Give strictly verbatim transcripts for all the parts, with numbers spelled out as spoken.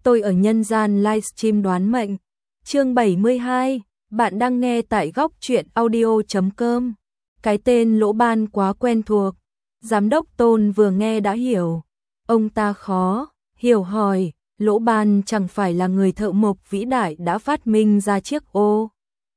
tôi ở nhân gian livestream đoán mệnh. Chương bảy mươi hai, bạn đang nghe tại góc truyện audio chấm com. Cái tên Lỗ Ban quá quen thuộc. Giám đốc Tôn vừa nghe đã hiểu. Ông ta khó hiểu hỏi, Lỗ Ban chẳng phải là người thợ mộc vĩ đại đã phát minh ra chiếc ô?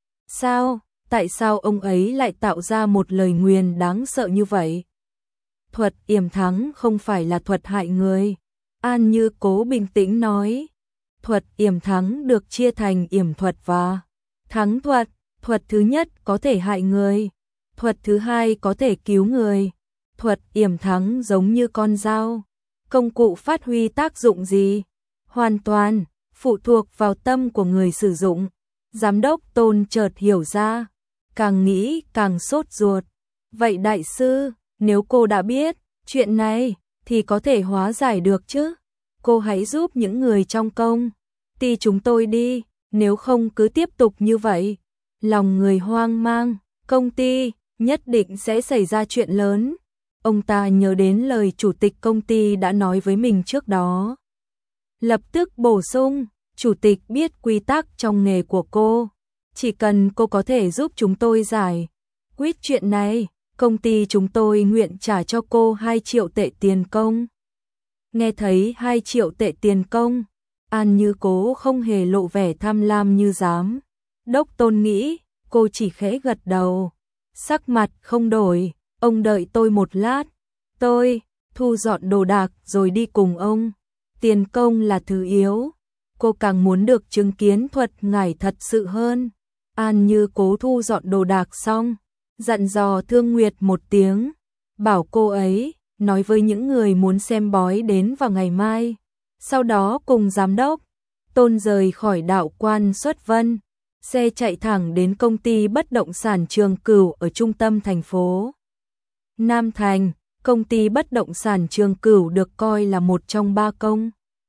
Sao, tại sao ông ấy lại tạo ra một lời nguyền đáng sợ như vậy? Thuật yểm thắng không phải là thuật hại người. An Như Cố bình tĩnh nói. Thuật yểm thắng được chia thành yểm thuật và thắng thuật. Thuật thứ nhất có thể hại người. Thuật thứ hai có thể cứu người. Thuật yểm thắng giống như con dao. Công cụ phát huy tác dụng gì? Hoàn toàn phụ thuộc vào tâm của người sử dụng. Giám đốc Tôn chợt hiểu ra. Càng nghĩ càng sốt ruột. Vậy đại sư, nếu cô đã biết chuyện này thì có thể hóa giải được chứ? Cô hãy giúp những người trong công ty chúng tôi đi, nếu không cứ tiếp tục như vậy, lòng người hoang mang, công ty nhất định sẽ xảy ra chuyện lớn. Ông ta nhớ đến lời chủ tịch công ty đã nói với mình trước đó. Lập tức bổ sung, chủ tịch biết quy tắc trong nghề của cô, chỉ cần cô có thể giúp chúng tôi giải quyết chuyện này, công ty chúng tôi nguyện trả cho cô hai triệu tệ tiền công. Nghe thấy hai triệu tệ tiền công, An Như Cố không hề lộ vẻ tham lam như giám đốc Tôn nghĩ, cô chỉ khẽ gật đầu, sắc mặt không đổi. Ông đợi tôi một lát, tôi thu dọn đồ đạc rồi đi cùng ông. Tiền công là thứ yếu, cô càng muốn được chứng kiến thuật ngải thật sự hơn. An Như Cố thu dọn đồ đạc xong, dặn dò Thương Nguyệt một tiếng, bảo cô ấy nói với những người muốn xem bói đến vào ngày mai. Sau đó cùng giám đốc Tôn rời khỏi đạo quan Xuất Vân, xe chạy thẳng đến công ty bất động sản Trường Cửu ở trung tâm thành phố Nam Thành. Công ty bất động sản Trường Cửu được coi là một trong ba công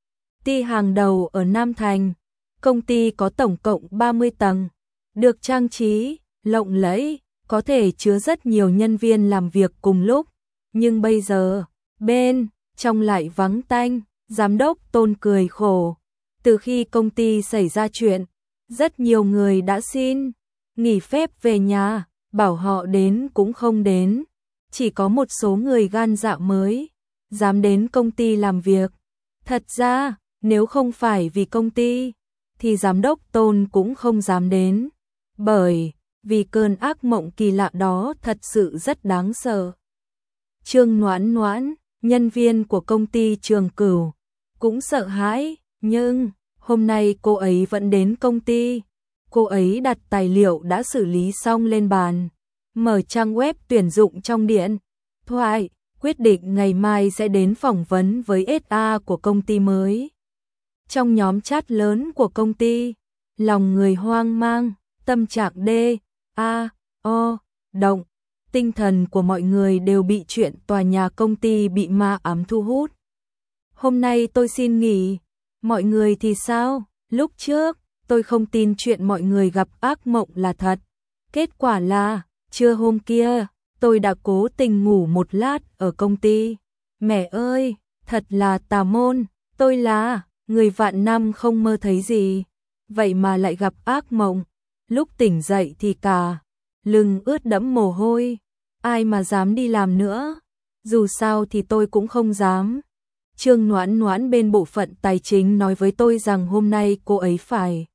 ty hàng đầu ở Nam Thành. Công ty có tổng cộng ba mươi tầng, được trang trí lộng lẫy, có thể chứa rất nhiều nhân viên làm việc cùng lúc. Nhưng bây giờ, bên trong lại vắng tanh. Giám đốc Tôn cười khổ. Từ khi công ty xảy ra chuyện, rất nhiều người đã xin nghỉ phép về nhà, bảo họ đến cũng không đến. Chỉ có một số người gan dạ mới dám đến công ty làm việc. Thật ra, nếu không phải vì công ty, thì giám đốc Tôn cũng không dám đến. Bởi vì cơn ác mộng kỳ lạ đó thật sự rất đáng sợ. Trương Noãn Noãn, nhân viên của công ty Trường Cửu, cũng sợ hãi, nhưng hôm nay cô ấy vẫn đến công ty. Cô ấy đặt tài liệu đã xử lý xong lên bàn, mở trang web tuyển dụng trong điện thoại, quyết định ngày mai sẽ đến phỏng vấn với ét a của công ty mới. Trong nhóm chat lớn của công ty, lòng người hoang mang, tâm trạng D, A, O, động. Tinh thần của mọi người đều bị chuyện tòa nhà công ty bị ma ám thu hút. Hôm nay tôi xin nghỉ. Mọi người thì sao? Lúc trước, tôi không tin chuyện mọi người gặp ác mộng là thật. Kết quả là, trưa hôm kia, tôi đã cố tình ngủ một lát ở công ty. Mẹ ơi, thật là tà môn. Tôi là người vạn năm không mơ thấy gì, vậy mà lại gặp ác mộng. Lúc tỉnh dậy thì cả lưng ướt đẫm mồ hôi. Ai mà dám đi làm nữa? Dù sao thì tôi cũng không dám. Trương Noãn Noãn bên bộ phận tài chính nói với tôi rằng hôm nay cô ấy phải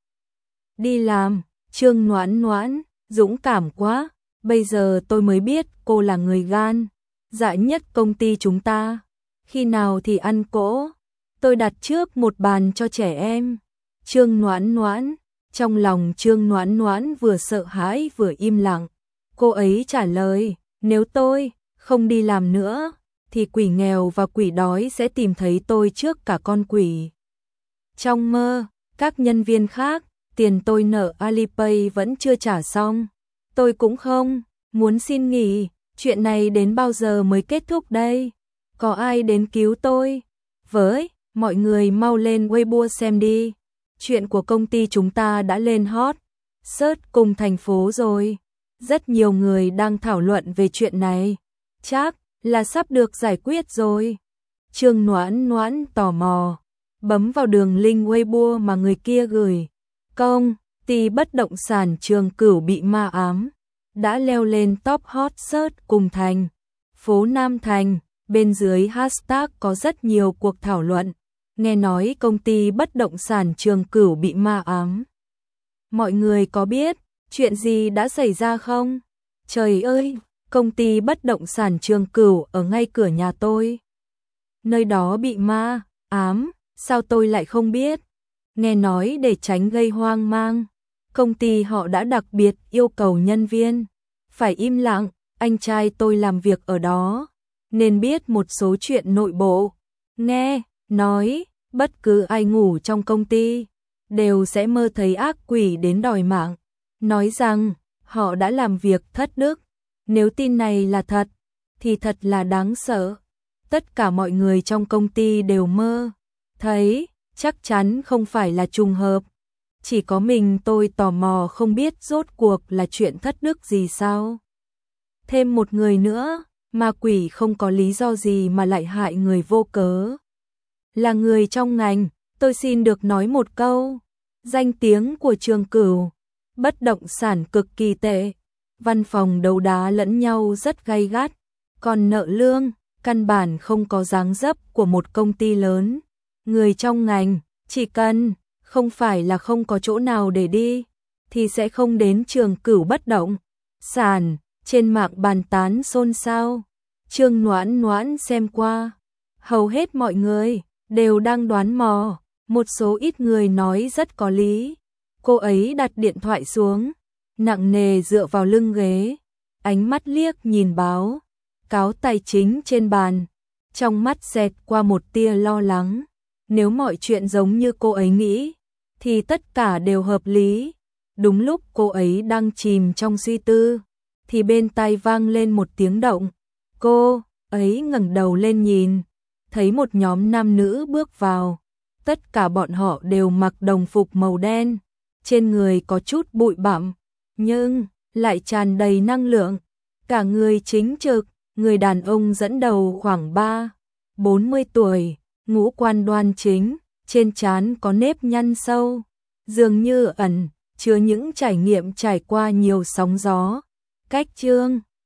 đi làm. Trương Noãn Noãn, dũng cảm quá. Bây giờ tôi mới biết cô là người gan dạ nhất công ty chúng ta. Khi nào thì ăn cỗ? Tôi đặt trước một bàn cho trẻ em. Trương Noãn Noãn, trong lòng Trương Noãn Noãn vừa sợ hãi vừa im lặng. Cô ấy trả lời, nếu tôi không đi làm nữa, thì quỷ nghèo và quỷ đói sẽ tìm thấy tôi trước cả con quỷ. Trong mơ, các nhân viên khác, tiền tôi nợ Alipay vẫn chưa trả xong. Tôi cũng không muốn xin nghỉ, chuyện này đến bao giờ mới kết thúc đây? Có ai đến cứu tôi? Với, mọi người mau lên Weibo xem đi. Chuyện của công ty chúng ta đã lên hot search cùng thành phố rồi. Rất nhiều người đang thảo luận về chuyện này. Chắc là sắp được giải quyết rồi. Trương Noãn Noãn tò mò. bấm vào đường link Weibo mà người kia gửi. Công ty bất động sản Trường Cửu bị ma ám, đã leo lên top hot search cùng thành phố Nam Thành. Bên dưới hashtag có rất nhiều cuộc thảo luận. Nghe nói công ty bất động sản Trường Cửu bị ma ám. Mọi người có biết chuyện gì đã xảy ra không? Trời ơi, công ty bất động sản Trường Cửu ở ngay cửa nhà tôi. Nơi đó bị ma ám, sao tôi lại không biết? Nghe nói để tránh gây hoang mang, công ty họ đã đặc biệt yêu cầu nhân viên phải im lặng. Anh trai tôi làm việc ở đó nên biết một số chuyện nội bộ. Nghe nói bất cứ ai ngủ trong công ty đều sẽ mơ thấy ác quỷ đến đòi mạng, nói rằng họ đã làm việc thất đức. Nếu tin này là thật thì thật là đáng sợ. Tất cả mọi người trong công ty đều mơ thấy, chắc chắn không phải là trùng hợp. Chỉ có mình tôi tò mò không biết rốt cuộc là chuyện thất đức gì sao? Thêm một người nữa, ma quỷ không có lý do gì mà lại hại người vô cớ. Là người trong ngành, tôi xin được nói một câu. Danh tiếng của Trường Cửu bất động sản cực kỳ tệ. Văn phòng đấu đá lẫn nhau rất gay gắt. Còn nợ lương, căn bản không có dáng dấp của một công ty lớn. Người trong ngành, chỉ cần không phải là không có chỗ nào để đi, thì sẽ không đến Trường Cửu bất động sản. Trên mạng bàn tán xôn xao. Trương Noãn Noãn xem qua, hầu hết mọi người đều đang đoán mò. Một số ít người nói rất có lý. Cô ấy đặt điện thoại xuống, nặng nề dựa vào lưng ghế, ánh mắt liếc nhìn báo cáo tài chính trên bàn, trong mắt xẹt qua một tia lo lắng. Nếu mọi chuyện giống như cô ấy nghĩ, thì tất cả đều hợp lý. Đúng lúc cô ấy đang chìm trong suy tư, thì bên tai vang lên một tiếng động. Cô ấy ngẩng đầu lên nhìn, thấy một nhóm nam nữ bước vào. Tất cả bọn họ đều mặc đồng phục màu đen, trên người có chút bụi bặm, nhưng lại tràn đầy năng lượng. Cả người chính trực, người đàn ông dẫn đầu khoảng ba, bốn mươi tuổi, ngũ quan đoan chính, trên trán có nếp nhăn sâu, dường như ẩn chứa những trải nghiệm trải qua nhiều sóng gió. Cách Trương